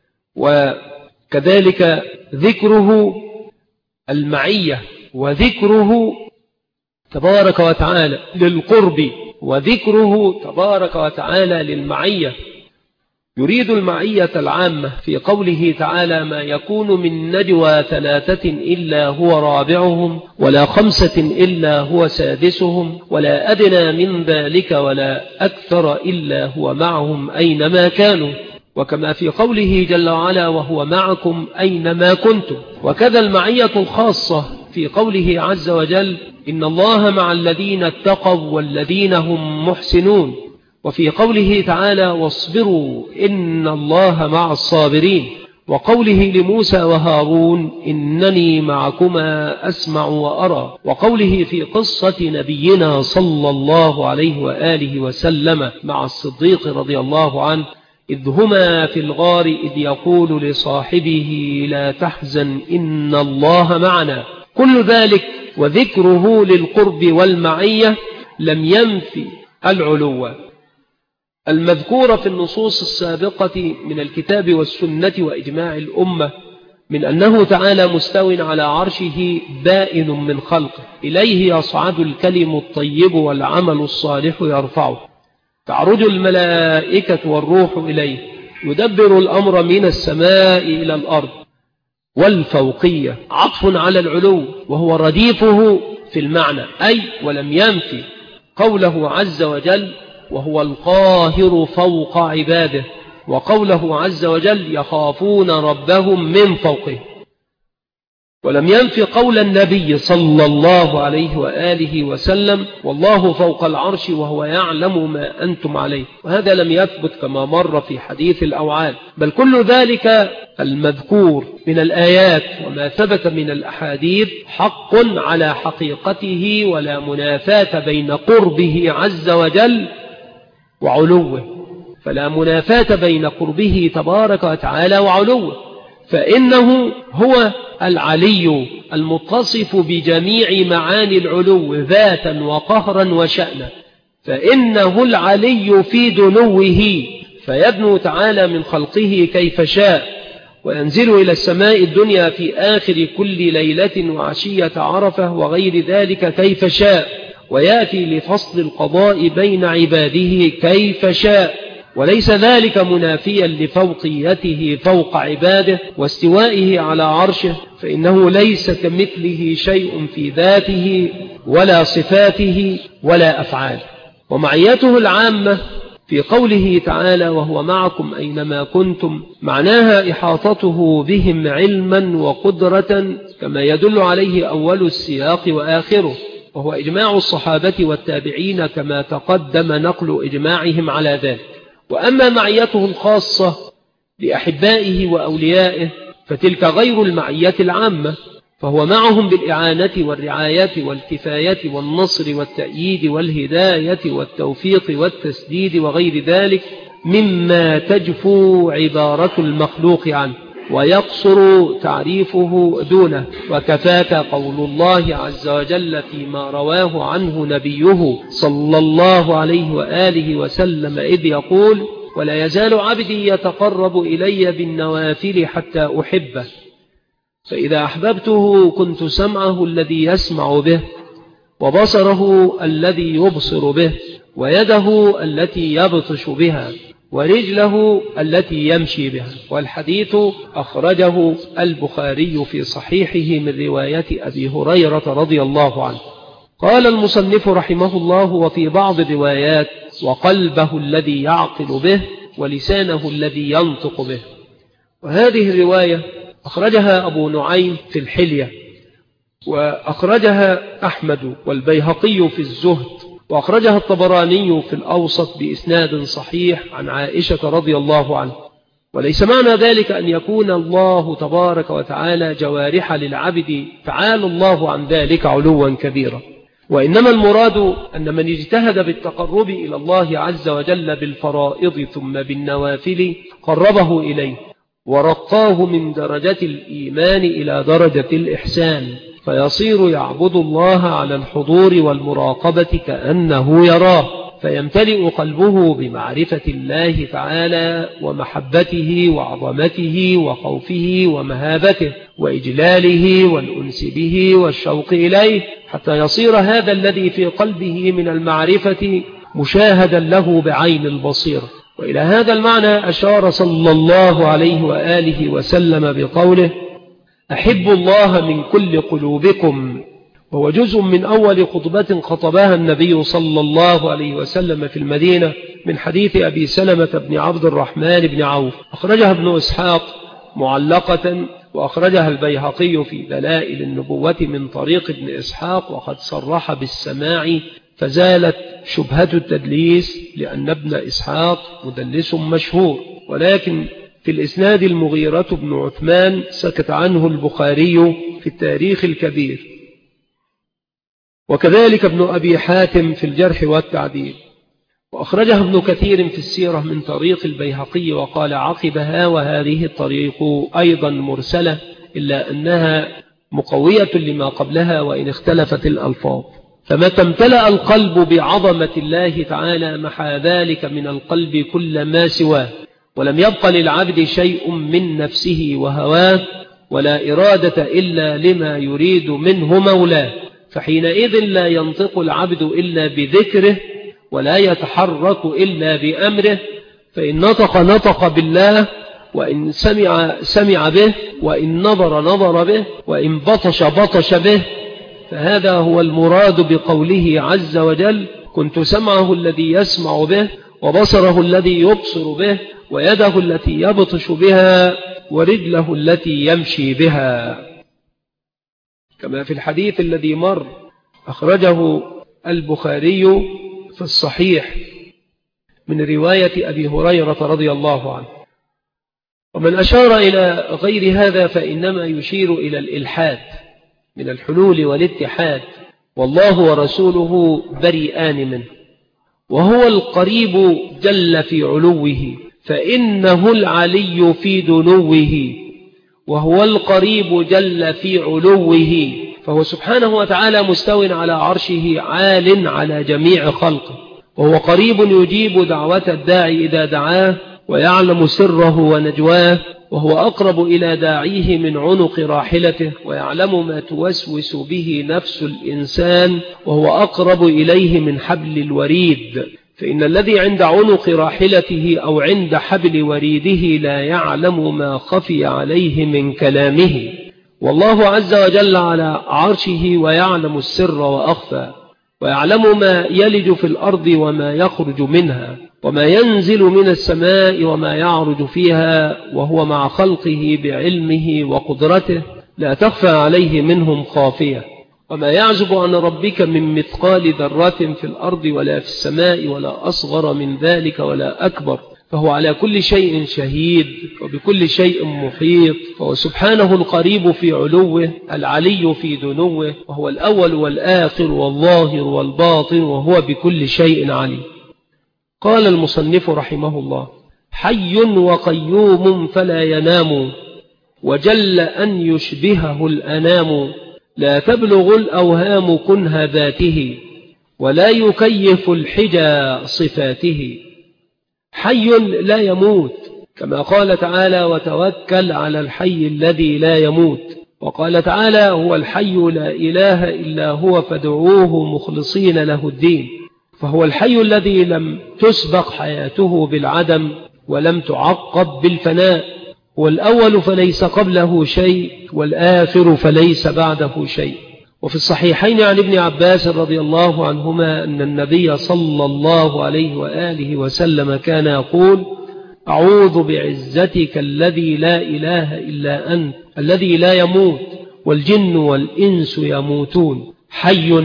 [SPEAKER 2] وكذلك ذكره المعية، وذكره تبارك وتعالى للقرب، وذكره تبارك وتعالى للمعية. يريد المعية العامة في قوله تعالى ما يكون من نجوى ثلاثة إلا هو رابعهم ولا خمسة إلا هو سادسهم ولا أدنى من ذلك ولا أكثر إلا هو معهم أينما كانوا، وكما في قوله جل وعلا وهو معكم أينما كنتم. وكذا المعية الخاصة في قوله عز وجل إن الله مع الذين اتقوا والذين هم محسنون، وفي قوله تعالى واصبروا إن الله مع الصابرين، وقوله لموسى وهارون إنني معكما أسمع وأرى، وقوله في قصة نبينا صلى الله عليه وآله وسلم مع الصديق رضي الله عنه إذ هما في الغار إذ يقول لصاحبه لا تحزن إن الله معنا. كل ذلك وذكره للقرب والمعية لم ينفي العلو المذكورة في النصوص السابقة من الكتاب والسنة وإجماع الأمة من أنه تعالى مستو على عرشه بائن من خلقه، إليه يصعد الكلم الطيب والعمل الصالح يرفعه، تعرج الملائكة والروح إليه، يدبر الأمر من السماء إلى الأرض. والفوقية عطف على العلو وهو رديفه في المعنى، أي ولم ينفي قوله عز وجل وهو القاهر فوق عباده، وقوله عز وجل يخافون ربهم من فوقه، ولم ينفي قول النبي صلى الله عليه وآله وسلم والله فوق العرش وهو يعلم ما أنتم عليه، وهذا لم يثبت كما مر في حديث الأوعال. بل كل ذلك المذكور من الآيات وما ثبت من الأحاديث حق على حقيقته، ولا منافاة بين قربه عز وجل وعلوه، فلا منافاة بين قربه تبارك وتعالى وعلوه، فإنه هو العلي المتصف بجميع معاني العلو ذاتا وقهرا وشأنا، فإنه العلي في دنوه، فيدنو تعالى من خلقه كيف شاء، وينزل إلى السماء الدنيا في آخر كل ليلة وعشية عرفة وغير ذلك كيف شاء، ويأتي لفصل القضاء بين عباده كيف شاء، وليس ذلك منافيا لفوقيته فوق عباده واستوائه على عرشه، فإنه ليس كمثله شيء في ذاته ولا صفاته ولا أفعاله. ومعيته العامة في قوله تعالى وهو معكم أينما كنتم معناها إحاطته بهم علما وقدرة، كما يدل عليه أول السياق وآخره، وهو إجماع الصحابة والتابعين كما تقدم نقل إجماعهم على ذلك. وأما معيته الخاصة لأحبائه وأوليائه فتلك غير المعية العامة، فهو معهم بالإعانة والرعاية والكفاية والنصر والتأييد والهداية والتوفيق والتسديد وغير ذلك مما تجفو عبارة المخلوق عنه. ويقصر تعريفه دونه. وكفاك قول الله عز وجل فيما رواه عنه نبيه صلى الله عليه وآله وسلم إذ يقول: ولا يزال عبدي يتقرب إلي بالنوافل حتى أحبه، فإذا أحببته كنت سمعه الذي يسمع به، وبصره الذي يبصر به، ويده التي يبطش بها، ورجله التي يمشي بها. والحديث أخرجه البخاري في صحيحه من رواية أبي هريرة رضي الله عنه. قال المصنف رحمه الله: وفي بعض الروايات: وقلبه الذي يعقل به، ولسانه الذي ينطق به. وهذه الرواية أخرجها أبو نعيم في الحلية، وأخرجها أحمد والبيهقي في الزهد، وأخرجها الطبراني في الأوسط بإسناد صحيح عن عائشة رضي الله عنها. وليس معنى ذلك أن يكون الله تبارك وتعالى جوارح للعبد تعالى الله عن ذلك علوا كبيرا، وإنما المراد أن من اجتهد بالتقرب إلى الله عز وجل بالفرائض ثم بالنوافل قربه إليه، ورقاه من درجة الإيمان إلى درجة الإحسان، فيصير يعبد الله على الحضور والمراقبة كأنه يراه، فيمتلئ قلبه بمعرفة الله تعالى ومحبته وعظمته وخوفه ومهابته وإجلاله والأنس به والشوق إليه، حتى يصير هذا الذي في قلبه من المعرفة مشاهدا له بعين البصير. وإلى هذا المعنى أشار صلى الله عليه وآله وسلم بقوله: أحب الله من كل قلوبكم، وهو جزء من أول خطبة خطبها النبي صلى الله عليه وسلم في المدينة من حديث أبي سلمة بن عبد الرحمن بن عوف، أخرجها ابن إسحاق معلقة، وأخرجها البيهقي في دلائل النبوة من طريق ابن إسحاق، وقد صرح بالسماع فزالت شبهة التدليس، لأن ابن إسحاق مدلس مشهور، ولكن في الإسناد المغيرة بن عثمان سكت عنه البخاري في التاريخ الكبير، وكذلك ابن أبي حاتم في الجرح والتعديل، وأخرجها ابن كثير في السيرة من طريق البيهقي، وقال عقبها: وهذه الطريق أيضا مرسلة، إلا أنها مقوية لما قبلها وإن اختلفت الألفاظ. فمتى امتلأ القلب بعظمة الله تعالى محى ذلك من القلب كل ما سواه، ولم يبق للعبد شيء من نفسه وهواه، ولا إرادة إلا لما يريد منه مولاه، فحينئذ لا ينطق العبد إلا بذكره، ولا يتحرك إلا بأمره، فإن نطق نطق بالله، وإن سمع سمع به، وإن نظر نظر به، وإن بطش بطش به. فهذا هو المراد بقوله عز وجل: كنت سمعه الذي يسمع به، وبصره الذي يبصر به، ويده التي يبطش بها، ورجله التي يمشي بها. كما في الحديث الذي مر أخرجه البخاري في الصحيح من رواية أبي هريرة رضي الله عنه. ومن أشار إلى غير هذا فإنما يشير إلى الإلحاد من الحلول والاتحاد، والله ورسوله بريئان منه. وهو القريب جل في علوه، فإنه العلي في دنوه، وهو القريب جل في علوه، فهو سبحانه وتعالى مستو على عرشه عال على جميع خلقه، وهو قريب يجيب دعوة الداعي إذا دعاه، ويعلم سره ونجواه، وهو أقرب إلى داعيه من عنق راحلته، ويعلم ما توسوس به نفس الإنسان، وهو أقرب إليه من حبل الوريد، فإن الذي عند عنق راحلته أو عند حبل وريده لا يعلم ما خفي عليه من كلامه. والله عز وجل على عرشه، ويعلم السر وأخفى، ويعلم ما يلج في الأرض وما يخرج منها، وما ينزل من السماء وما يعرج فيها، وهو مع خلقه بعلمه وقدرته، لا تخفى عليه منهم خافية. وما يعزب عن ربك من مثقال ذرة في الأرض ولا في السماء ولا أصغر من ذلك ولا أكبر، فهو على كل شيء شهيد وبكل شيء محيط. فهو سبحانه القريب في علوه، العلي في دنوه، وهو الأول والآخر والظاهر والباطن، وهو بكل شيء عليم. قال المصنف رحمه الله: حي وقيوم فلا ينام، وجل أن يشبهه الأنام، لا تبلغ الأوهام كنه ذاته، ولا يكيف الحجى صفاته. حي لا يموت، كما قال تعالى وتوكل على الحي الذي لا يموت. وقال تعالى هو الحي لا إله إلا هو فادعوه مخلصين له الدين. فهو الحي الذي لم تسبق حياته بالعدم ولم تعقب بالفناء، هو الأول فليس قبله شيء، والآخر فليس بعده شيء. وفي الصحيحين عن ابن عباس رضي الله عنهما أن النبي صلى الله عليه وآله وسلم كان يقول: أعوذ بعزتك الذي لا إله إلا أنت الذي لا يموت والجن والإنس يموتون، حي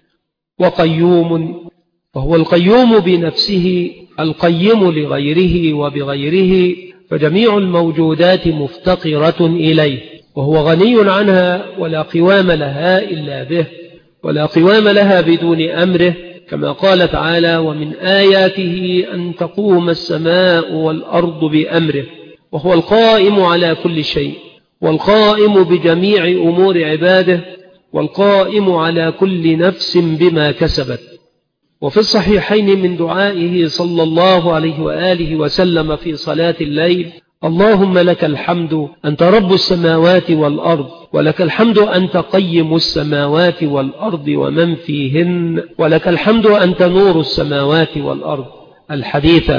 [SPEAKER 2] وقيوم. وهو القيوم بنفسه القيم لغيره وبغيره، فجميع الموجودات مفتقرة إليه، وهو غني عنها ولا قوام لها إلا به، ولا قوام لها بدون أمره، كما قال تعالى: ومن آياته أن تقوم السماء والأرض بأمره. وهو القائم على كل شيء، والقائم بجميع أمور عباده، والقائم على كل نفس بما كسبت. وفي الصحيحين من دعائه صلى الله عليه وآله وسلم في صلاة الليل: اللهم لك الحمد أنت رب السماوات والأرض، ولك الحمد أنت قيم السماوات والأرض ومن فيهن، ولك الحمد أنت نور السماوات والأرض. الحديث.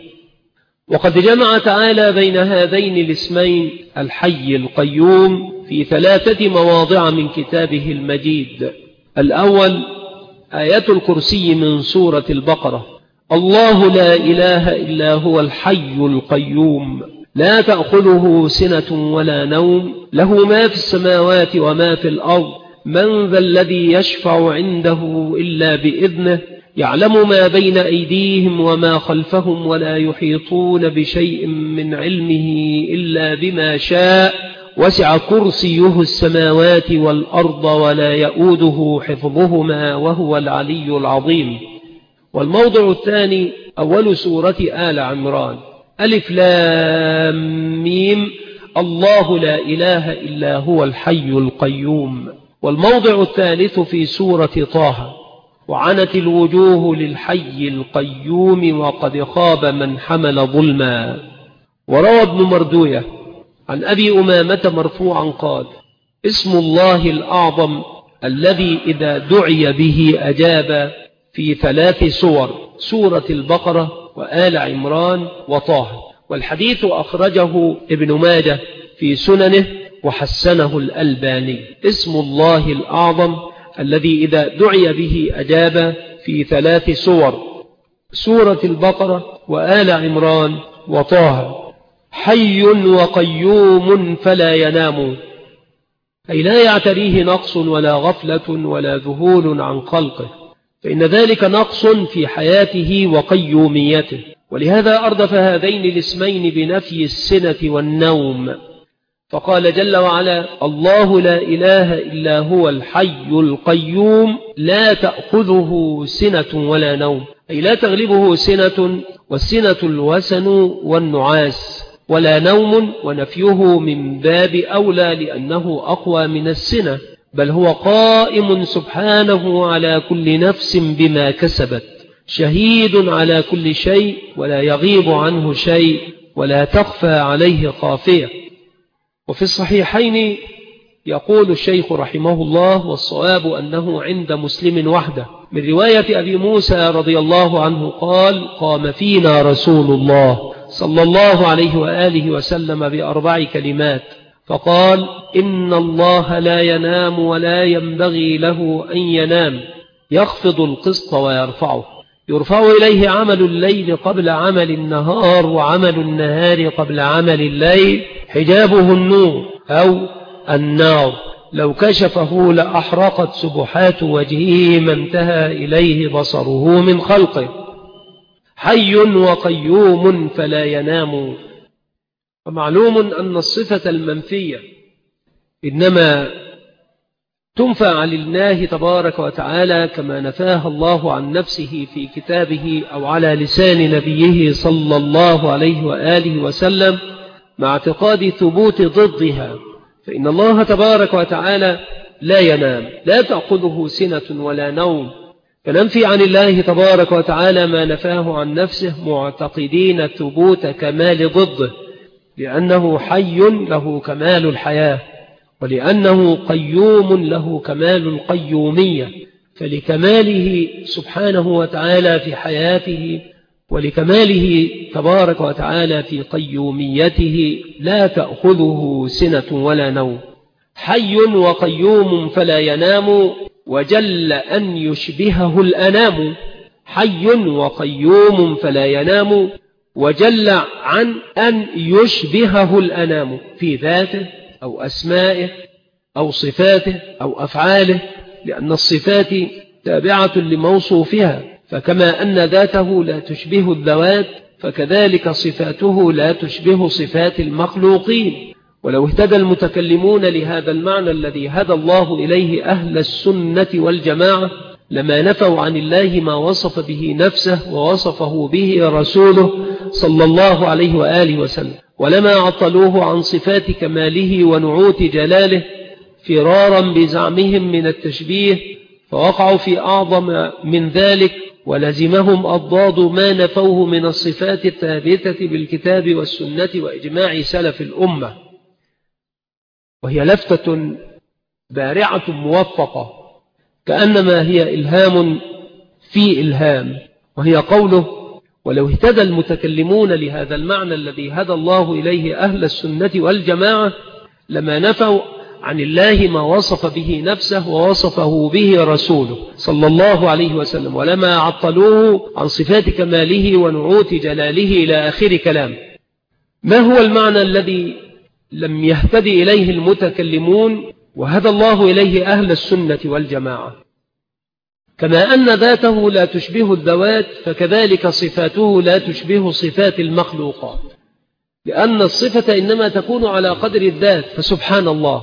[SPEAKER 2] وقد جمع تعالى بين هذين الاسمين الحي القيوم في ثلاثة مواضع من كتابه المجيد. الأول آية الكرسي من سورة البقرة: الله لا إله إلا هو الحي القيوم لا تأخذه سنة ولا نوم له ما في السماوات وما في الأرض من ذا الذي يشفع عنده إلا بإذنه يعلم ما بين أيديهم وما خلفهم ولا يحيطون بشيء من علمه إلا بما شاء وسع كرسيه السماوات والأرض ولا يؤوده حفظهما وهو العلي العظيم. والموضع الثاني أول سورة آل عمران: ألف لام ميم الله لا إله إلا هو الحي القيوم. والموضع الثالث في سورة طه: وعنت الوجوه للحي القيوم وقد خاب من حمل ظلما. وروى ابن مردوية عن أبي أمامة مرفوعا قال: اسم الله الأعظم الذي إذا دعي به أجاب، في ثلاث سور: سورة البقرة وآل عمران وطه. والحديث أخرجه ابن ماجه في سننه وحسنه الألباني. اسم الله الأعظم الذي إذا دعي به أجاب، في ثلاث سور: سورة البقرة وآل عمران وطه. حي وقيوم فلا ينام، أي لا يعتريه نقص ولا غفلة ولا ذهول عن خلقه، فإن ذلك نقص في حياته وقيوميته. ولهذا أردف هذين الاسمين بنفي السنة والنوم، فقال جل وعلا: الله لا إله إلا هو الحي القيوم لا تأخذه سنة ولا نوم، أي لا تغلبه سنة، والسنة الوسن والنعاس، ولا نوم، ونفيه من باب أولى لأنه أقوى من السنة، بل هو قائم سبحانه على كل نفس بما كسبت، شهيد على كل شيء ولا يغيب عنه شيء ولا تخفى عليه خافية. وفي الصحيحين يقول الشيخ رحمه الله: والصواب أنه عند مسلم وحده، من رواية أبي موسى رضي الله عنه قال: قام فينا رسول الله صلى الله عليه وآله وسلم بأربع كلمات، فقال: إن الله لا ينام ولا ينبغي له أن ينام، يخفض القسط ويرفعه، يرفع إليه عمل الليل قبل عمل النهار وعمل النهار قبل عمل الليل، حجابه النور أو النار، لو كشفه لأحرقت سبحات وجهه ما انتهى إليه بصره من خلقه. حي وقيوم فلا ينام. ومعلوم أن الصفة المنفية إنما تنفع لله تبارك وتعالى كما نفاها الله عن نفسه في كتابه أو على لسان نبيه صلى الله عليه وآله وسلم، مع اعتقاد ثبوت ضدها، فإن الله تبارك وتعالى لا ينام، لا تأخذه سنة ولا نوم، فننفي عن الله تبارك وتعالى ما نفاه عن نفسه معتقدين ثبوت كمال ضده، لأنه حي له كمال الحياة، ولأنه قيوم له كمال القيومية، فلكماله سبحانه وتعالى في حياته ولكماله تبارك وتعالى في قيوميته لا تأخذه سنة ولا نوم. حي وقيوم فلا ينام، وجل أن يشبهه الأنام. حي وقيوم فلا ينام، وجل عن أن يشبهه الأنام في ذاته أو أسمائه أو صفاته أو أفعاله، لأن الصفات تابعة لموصوفها، فكما أن ذاته لا تشبه الذوات فكذلك صفاته لا تشبه صفات المخلوقين. ولو اهتدى المتكلمون لهذا المعنى الذي هدى الله إليه أهل السنة والجماعة لما نفوا عن الله ما وصف به نفسه ووصفه به رسوله صلى الله عليه وآله وسلم، ولما عطلوه عن صفات كماله ونعوت جلاله فرارا بزعمهم من التشبيه، فوقعوا في أعظم من ذلك، ولزمهم أضداد ما نفوه من الصفات الثابتة بالكتاب والسنة وإجماع سلف الأمة. وهي لفتة بارعة موفقة كأنما هي إلهام في إلهام، وهي قوله: ولو اهتدى المتكلمون لهذا المعنى الذي هدى الله إليه أهل السنة والجماعة لما نفوا عن الله ما وصف به نفسه ووصفه به رسوله صلى الله عليه وسلم، ولما عطلوه عن صفات كماله ونعوت جلاله إلى آخر كلام. ما هو المعنى الذي لم يهتدي إليه المتكلمون وهدى الله إليه أهل السنة والجماعة؟ كما أن ذاته لا تشبه الذوات فكذلك صفاته لا تشبه صفات المخلوقات، لأن الصفة إنما تكون على قدر الذات، فسبحان الله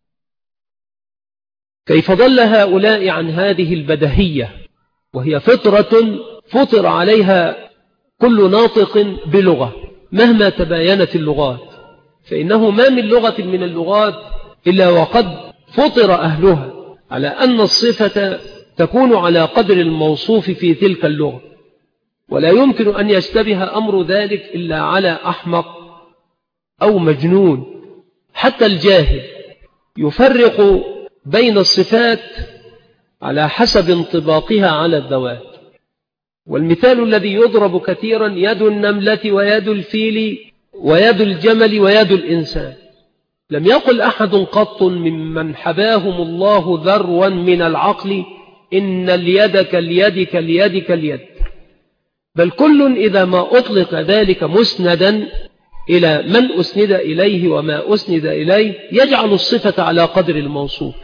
[SPEAKER 2] كيف ضل هؤلاء عن هذه البدهية، وهي فطرة فطر عليها كل ناطق بلغة مهما تباينت اللغات، فإنه ما من لغة من اللغات إلا وقد فطر أهلها على أن الصفة تكون على قدر الموصوف في تلك اللغة، ولا يمكن أن يشتبه أمر ذلك إلا على أحمق أو مجنون. حتى الجاهل يفرق بين الصفات على حسب انطباقها على الذوات. والمثال الذي يضرب كثيرا: يد النملة ويد الفيل ويد الجمل ويد الإنسان. لم يقل أحد قط ممن حباهم الله ذروا من العقل إن اليد كاليد كاليد كاليد، بل كل إذا ما أطلق ذلك مسندا إلى من أسند إليه وما أسند إليه يجعل الصفة على قدر الموصوف.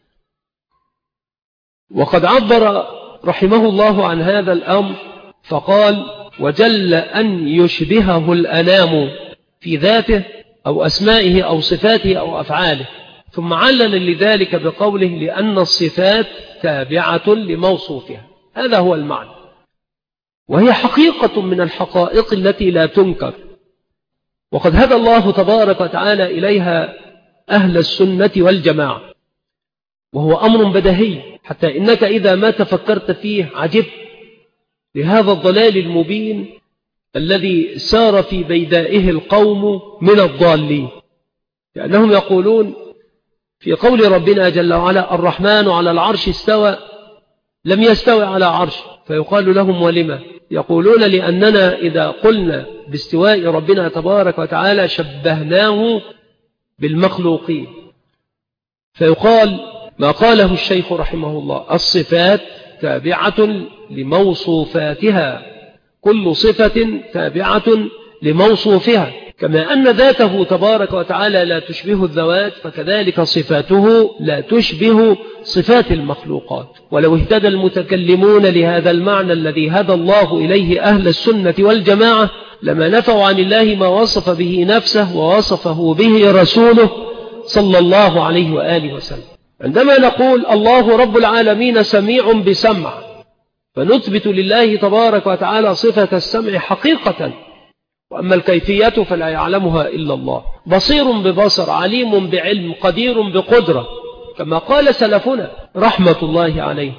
[SPEAKER 2] وقد عبر رحمه الله عن هذا الأمر فقال: وجل أن يشبهه الأنام في ذاته أو أسمائه أو صفاته أو أفعاله، ثم علل لذلك بقوله: لأن الصفات تابعة لموصوفها. هذا هو المعنى، وهي حقيقة من الحقائق التي لا تنكر، وقد هدى الله تبارك وتعالى إليها أهل السنة والجماعة، وهو أمر بدهي حتى إنك إذا ما تفكرت فيه عجبت لهذا الضلال المبين الذي سار في بيدائه القوم من الضالين، لأنهم يقولون في قول ربنا جل وعلا: الرحمن على العرش استوى، لم يستوي على عرش، فيقال لهم: ولما؟ يقولون: لأننا إذا قلنا باستواء ربنا تبارك وتعالى شبهناه بالمخلوقين، فيقال ما قاله الشيخ رحمه الله: الصفات تابعة لموصوفاتها، كل صفة تابعة لموصوفها، كما أن ذاته تبارك وتعالى لا تشبه الذوات فكذلك صفاته لا تشبه صفات المخلوقات. ولو اهتدى المتكلمون لهذا المعنى الذي هدى الله إليه أهل السنة والجماعة لما نفوا عن الله ما وصف به نفسه ووصفه به رسوله صلى الله عليه وآله وسلم. عندما نقول الله رب العالمين سميع بسمع، فنثبت لله تبارك وتعالى صفة السمع حقيقة، وأما الكيفية فلا يعلمها إلا الله. بصير ببصر، عليم بعلم، قدير بقدرة، كما قال سلفنا رحمة الله عليه.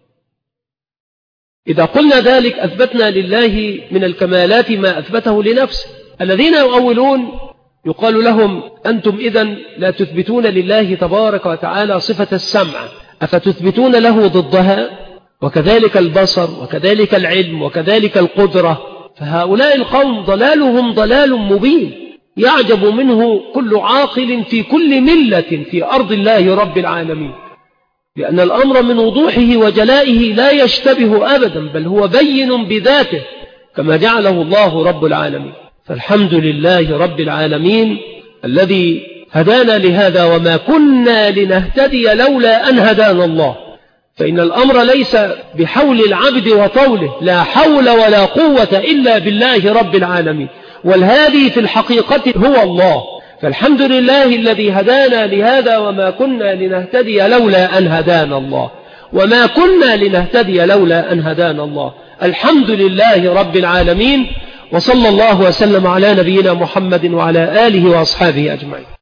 [SPEAKER 2] إذا قلنا ذلك أثبتنا لله من الكمالات ما أثبته لنفسه. الذين يؤولون يقال لهم أنتم إذن لا تثبتون لله تبارك وتعالى صفة السمع، أفتثبتون له ضدها؟ وكذلك البصر، وكذلك العلم، وكذلك القدرة. فهؤلاء القوم ضلالهم ضلال مبين، يعجب منه كل عاقل في كل ملة في أرض الله رب العالمين، لأن الأمر من وضوحه وجلائه لا يشتبه أبدا، بل هو بين بذاته كما جعله الله رب العالمين. فالحمد لله رب العالمين الذي هدانا لهذا، وما كنا لنهتدي لولا أن هدانا الله. فإن الأمر ليس بحول العبد وطوله، لا حول ولا قوة إلا بالله رب العالمين، والهادي في الحقيقة هو الله. فالحمد لله الذي هدانا لهذا، وما كنا لنهتدي لولا أن هدانا الله، وما كنا لنهتدي لولا أن هدانا الله. الحمد لله رب العالمين، وصلى الله وسلم على نبينا محمد وعلى آله وأصحابه أجمعين.